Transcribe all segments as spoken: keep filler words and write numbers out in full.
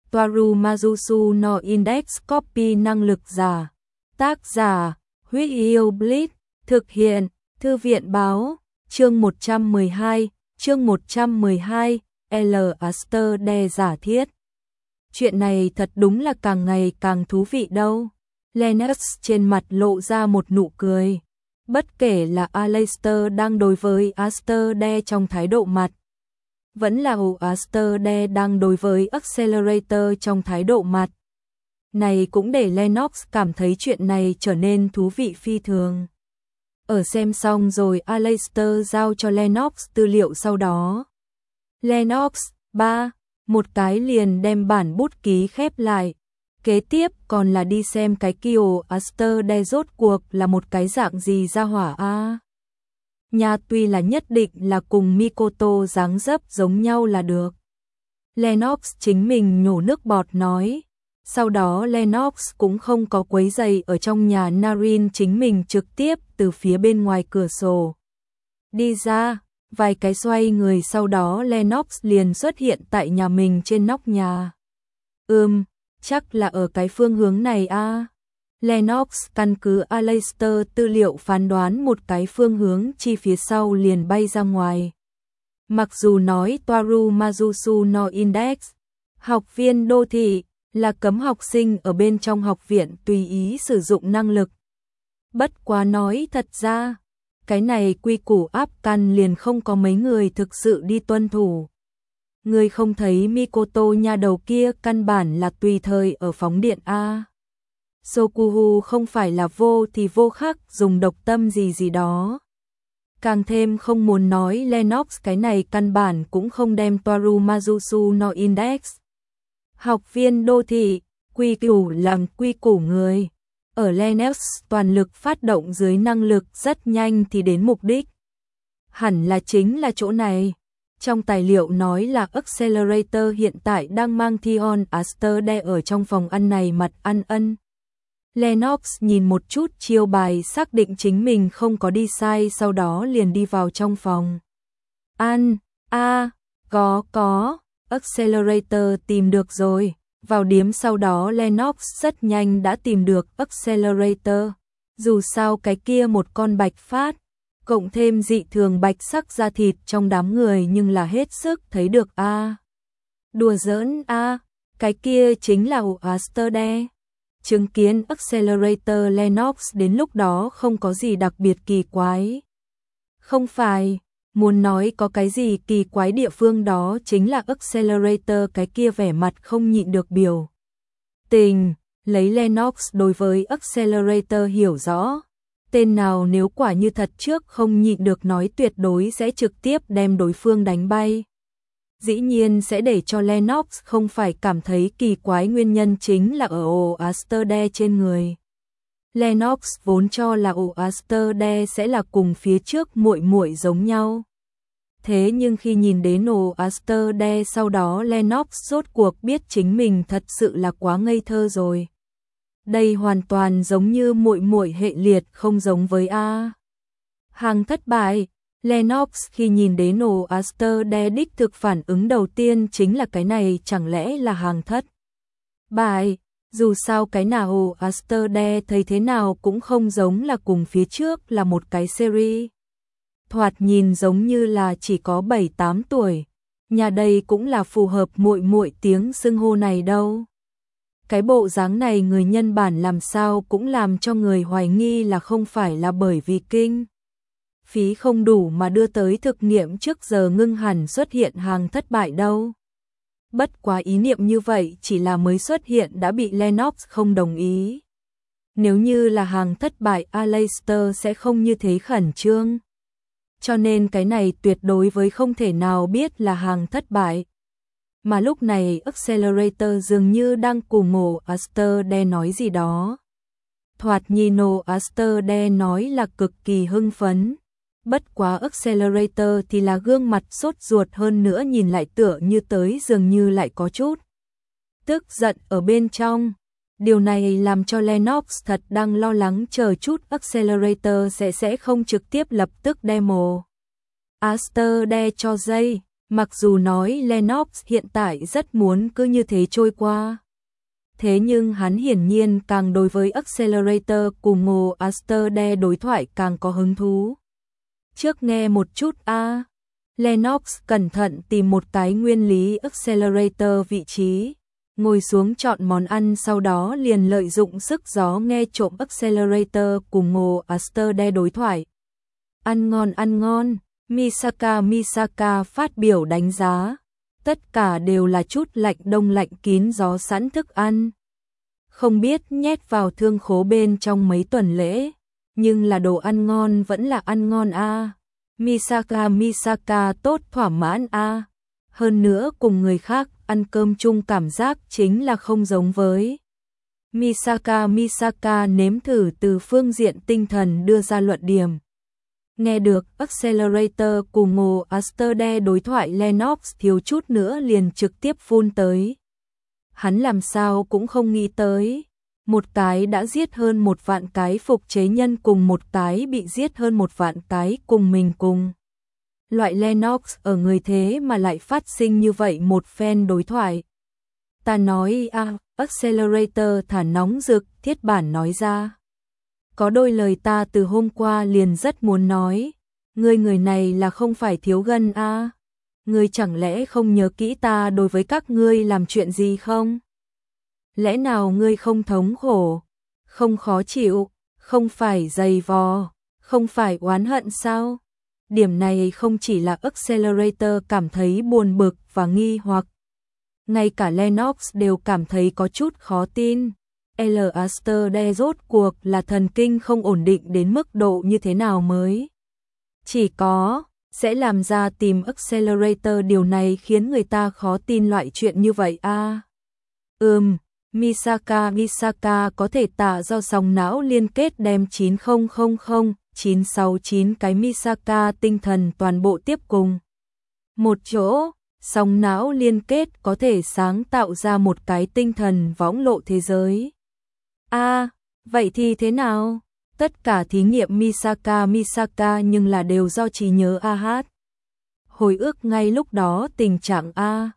Toaru Mazusu no Index Copy năng lực giả. Tác giả, Huyết Yêu Blitz, thực hiện, Thư viện báo, chương một trăm mười hai, chương một trăm mười hai, L. Aster đe giả thiết. Chuyện này thật đúng là càng ngày càng thú vị đâu. Lennox trên mặt lộ ra một nụ cười. Bất kể là Aleister đang đối với Aster đe trong thái độ mặt, vẫn là Aster đe đang đối với Accelerator trong thái độ mặt. Này cũng để Lennox cảm thấy chuyện này trở nên thú vị phi thường. Ở xem xong rồi Aleister giao cho Lennox tư liệu sau đó. Lennox, ba, một cái liền đem bản bút ký khép lại. Kế tiếp còn là đi xem cái Kyo Aster đe rốt cuộc là một cái dạng gì ra hỏa a. Nhà tuy là nhất định là cùng Mikoto dáng dấp giống nhau là được. Lennox chính mình nhổ nước bọt nói. Sau đó Lennox cũng không có quấy giày ở trong nhà Narin, chính mình trực tiếp từ phía bên ngoài cửa sổ đi ra, vài cái xoay người sau đó Lennox liền xuất hiện tại nhà mình trên nóc nhà. Ừm, chắc là ở cái phương hướng này a. Lennox căn cứ Aleister tư liệu phán đoán một cái phương hướng chi phía sau liền bay ra ngoài. Mặc dù nói Toaru Mazusu no Index, học viên đô thị, là cấm học sinh ở bên trong học viện tùy ý sử dụng năng lực. Bất quá nói thật ra, cái này quy củ áp căn liền không có mấy người thực sự đi tuân thủ. Người không thấy Mikoto nha đầu kia căn bản là tùy thời ở phóng điện a. Sokuhu không phải là vô thì vô khắc dùng độc tâm gì gì đó. Càng thêm không muốn nói Lennox cái này căn bản cũng không đem Toaru Mazusu no Index. Học viên đô thị, quy củ làm quy củ người. Ở Lennox toàn lực phát động dưới năng lực rất nhanh thì đến mục đích. Hẳn là chính là chỗ này. Trong tài liệu nói là Accelerator hiện tại đang mang Thion Aster đe ở trong phòng ăn này mặt ăn ân. Lennox nhìn một chút chiêu bài xác định chính mình không có đi sai, sau đó liền đi vào trong phòng. Ăn, a, à, có có, Accelerator tìm được rồi. Vào điếm sau đó Lennox rất nhanh đã tìm được Accelerator. Dù sao cái kia một con bạch phát, cộng thêm dị thường bạch sắc da thịt trong đám người nhưng là hết sức thấy được a. À. Đùa giỡn a, à, cái kia chính là Aster đe. Chứng kiến Accelerator Lennox đến lúc đó không có gì đặc biệt kỳ quái. Không phải, muốn nói có cái gì kỳ quái địa phương đó chính là Accelerator cái kia vẻ mặt không nhịn được biểu tình, lấy Lennox đối với Accelerator hiểu rõ. Tên nào nếu quả như thật trước không nhịn được nói tuyệt đối sẽ trực tiếp đem đối phương đánh bay. Dĩ nhiên sẽ để cho Lennox không phải cảm thấy kỳ quái, nguyên nhân chính là ở ổ Aster đe trên người. Lennox vốn cho là ổ Aster đe sẽ là cùng phía trước muội muội giống nhau. Thế nhưng khi nhìn đến ổ Aster đe sau đó Lennox rốt cuộc biết chính mình thật sự là quá ngây thơ rồi. Đây hoàn toàn giống như muội muội hệ liệt, không giống với a. Hàng thất bại. Lennox khi nhìn đến ổ Aster đe đích thực phản ứng đầu tiên chính là cái này chẳng lẽ là hàng thất bại. Dù sao cái nào ổ Aster đe thấy thế nào cũng không giống là cùng phía trước là một cái series. Thoạt nhìn giống như là chỉ có bảy tám tuổi. Nhà đây cũng là phù hợp muội muội tiếng xưng hô này đâu. Cái bộ dáng này người nhân bản làm sao cũng làm cho người hoài nghi là không phải là bởi vì kinh phí không đủ mà đưa tới thực nghiệm trước giờ ngưng hẳn xuất hiện hàng thất bại đâu. Bất quá ý niệm như vậy chỉ là mới xuất hiện đã bị Lennox không đồng ý. Nếu như là hàng thất bại Aleister sẽ không như thế khẩn trương. Cho nên cái này tuyệt đối với không thể nào biết là hàng thất bại. Mà lúc này Accelerator dường như đang cùng ổ Aster đe nói gì đó. Thoạt nhìn ổ Aster đe nói là cực kỳ hưng phấn. Bất quá Accelerator thì là gương mặt sốt ruột, hơn nữa nhìn lại tựa như tới dường như lại có chút tức giận ở bên trong. Điều này làm cho Lennox thật đang lo lắng chờ chút Accelerator sẽ sẽ không trực tiếp lập tức demo Aster đe cho dây. Mặc dù nói Lennox hiện tại rất muốn cứ như thế trôi qua. Thế nhưng hắn hiển nhiên càng đối với Accelerator cùng Ngô Asterde đối thoại càng có hứng thú. Trước nghe một chút a. À. Lennox cẩn thận tìm một cái nguyên lý Accelerator vị trí, ngồi xuống chọn món ăn, sau đó liền lợi dụng sức gió nghe trộm Accelerator cùng Ngô Asterde đối thoại. Ăn ngon ăn ngon, Misaka Misaka phát biểu đánh giá. Tất cả đều là chút lạnh đông lạnh kín gió sẵn thức ăn. Không biết nhét vào thương khố bên trong mấy tuần lễ, nhưng là đồ ăn ngon vẫn là ăn ngon a. À. Misaka Misaka tốt thỏa mãn a. À. Hơn nữa cùng người khác ăn cơm chung cảm giác chính là không giống với. Misaka Misaka nếm thử từ phương diện tinh thần đưa ra luận điểm. Nghe được Accelerator cùng Ngô Asterde đối thoại, Lennox thiếu chút nữa liền trực tiếp phun tới. Hắn làm sao cũng không nghĩ tới, một cái đã giết hơn một vạn cái phục chế nhân cùng một cái bị giết hơn một vạn cái cùng mình cùng. Loại Lennox ở người thế mà lại phát sinh như vậy một phen đối thoại. Ta nói a, à, Accelerator thả nóng rực, thiết bản nói ra. Có đôi lời ta từ hôm qua liền rất muốn nói, ngươi người này là không phải thiếu gân a? À? Ngươi chẳng lẽ không nhớ kỹ ta đối với các ngươi làm chuyện gì không? Lẽ nào ngươi không thống khổ, không khó chịu, không phải dày vò, không phải oán hận sao? Điểm này không chỉ là Accelerator cảm thấy buồn bực và nghi hoặc, ngay cả Lennox đều cảm thấy có chút khó tin. L. Asterde rốt cuộc là thần kinh không ổn định đến mức độ như thế nào mới? Chỉ có sẽ làm ra tìm Accelerator, điều này khiến người ta khó tin loại chuyện như vậy a. À. Ừm, Misaka Misaka có thể tạo do sóng não liên kết đem chín không không không chín sáu chín cái Misaka tinh thần toàn bộ tiếp cùng một chỗ. Sóng não liên kết có thể sáng tạo ra một cái tinh thần võng lộ thế giới. A, à, vậy thì thế nào? Tất cả thí nghiệm Misaka Misaka nhưng là đều do trí nhớ a hát. Hồi ức ngay lúc đó tình trạng a.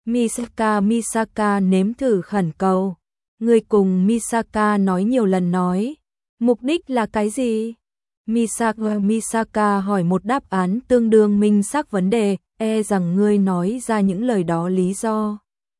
Misaka Misaka nếm thử khẩn cầu. Người cùng Misaka nói nhiều lần nói. Mục đích là cái gì? Misaka Misaka hỏi một đáp án tương đương minh xác vấn đề, e rằng ngươi nói ra những lời đó lý do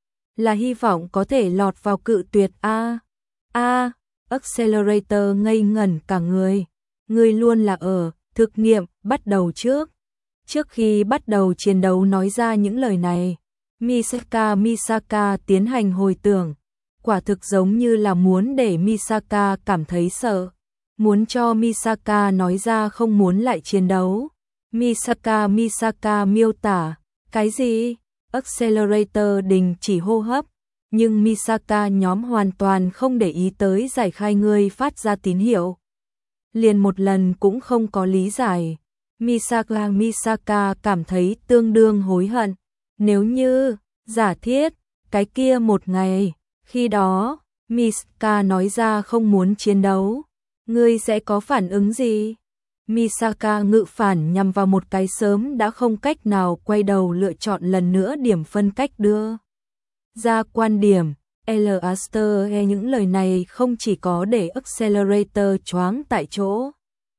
là hy vọng có thể lọt vào cự tuyệt a. A, Accelerator ngây ngẩn cả người. Ngươi luôn là ở thực nghiệm bắt đầu trước. Trước khi bắt đầu chiến đấu nói ra những lời này, Misaka Misaka tiến hành hồi tưởng, quả thực giống như là muốn để Misaka cảm thấy sợ, muốn cho Misaka nói ra không muốn lại chiến đấu. Misaka Misaka miêu tả, cái gì? Accelerator đình chỉ hô hấp, nhưng Misaka nhóm hoàn toàn không để ý tới giải khai ngươi phát ra tín hiệu. Liền một lần cũng không có lý giải. Misaka Misaka cảm thấy tương đương hối hận. Nếu như, giả thiết, cái kia một ngày, khi đó, Misaka nói ra không muốn chiến đấu, ngươi sẽ có phản ứng gì? Misaka ngự phản nhằm vào một cái sớm đã không cách nào quay đầu lựa chọn lần nữa điểm phân cách đưa ra quan điểm. L. Aster nghe những lời này không chỉ có để Accelerator choáng tại chỗ.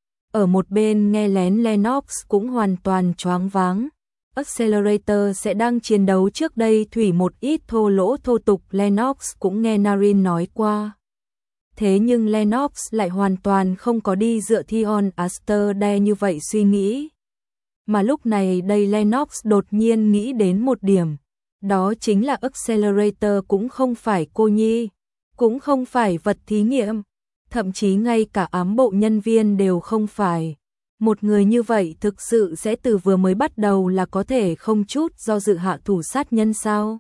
Ở một bên nghe lén Lennox cũng hoàn toàn choáng váng. Accelerator sẽ đang chiến đấu trước đây thủy một ít thô lỗ thô tục, Lennox cũng nghe Narin nói qua. Thế nhưng Lennox lại hoàn toàn không có đi dựa Theon Asterde như vậy suy nghĩ. Mà lúc này đây Lennox đột nhiên nghĩ đến một điểm. Đó chính là Accelerator cũng không phải cô nhi, cũng không phải vật thí nghiệm, thậm chí ngay cả ám bộ nhân viên đều không phải. Một người như vậy thực sự sẽ từ vừa mới bắt đầu là có thể không chút do dự hạ thủ sát nhân sao?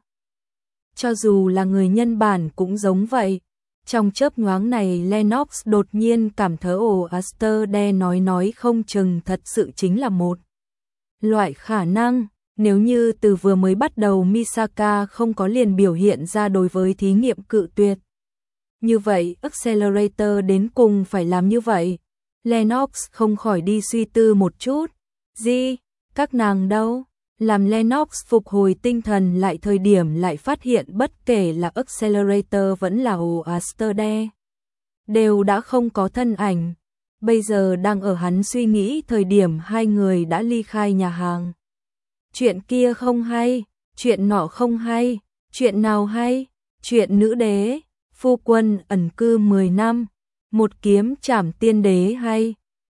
Cho dù là người nhân bản cũng giống vậy. Trong chớp nhoáng này Lennox đột nhiên cảm thấy ồ Asterde nói nói không chừng thật sự chính là một loại khả năng. Nếu như từ vừa mới bắt đầu Misaka không có liền biểu hiện ra đối với thí nghiệm cự tuyệt, như vậy Accelerator đến cùng phải làm như vậy. Lennox không khỏi đi suy tư một chút. Gì? Các nàng đâu? Làm Lennox phục hồi tinh thần lại thời điểm lại phát hiện bất kể là Accelerator vẫn là Oasterde đều đã không có thân ảnh. Bây giờ đang ở hắn suy nghĩ thời điểm hai người đã ly khai nhà hàng. Chuyện kia không hay, chuyện nọ không hay, chuyện nào hay, chuyện nữ đế, phu quân ẩn cư mười năm, một kiếm trảm tiên đế hay,